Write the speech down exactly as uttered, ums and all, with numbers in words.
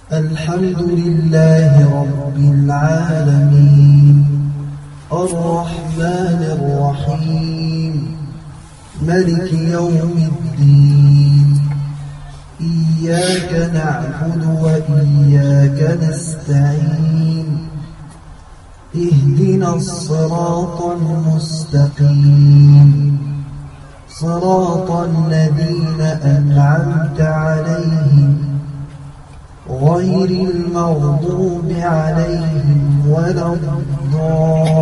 الحمد لله رب العالمين الرحمن الرحيم ملك يوم الدين إياك نعبد وإياك نستعين اهدنا الصراط المستقيم صراط الذين أنعمت عليهم غير المغضوب عليهم ولا الضالين.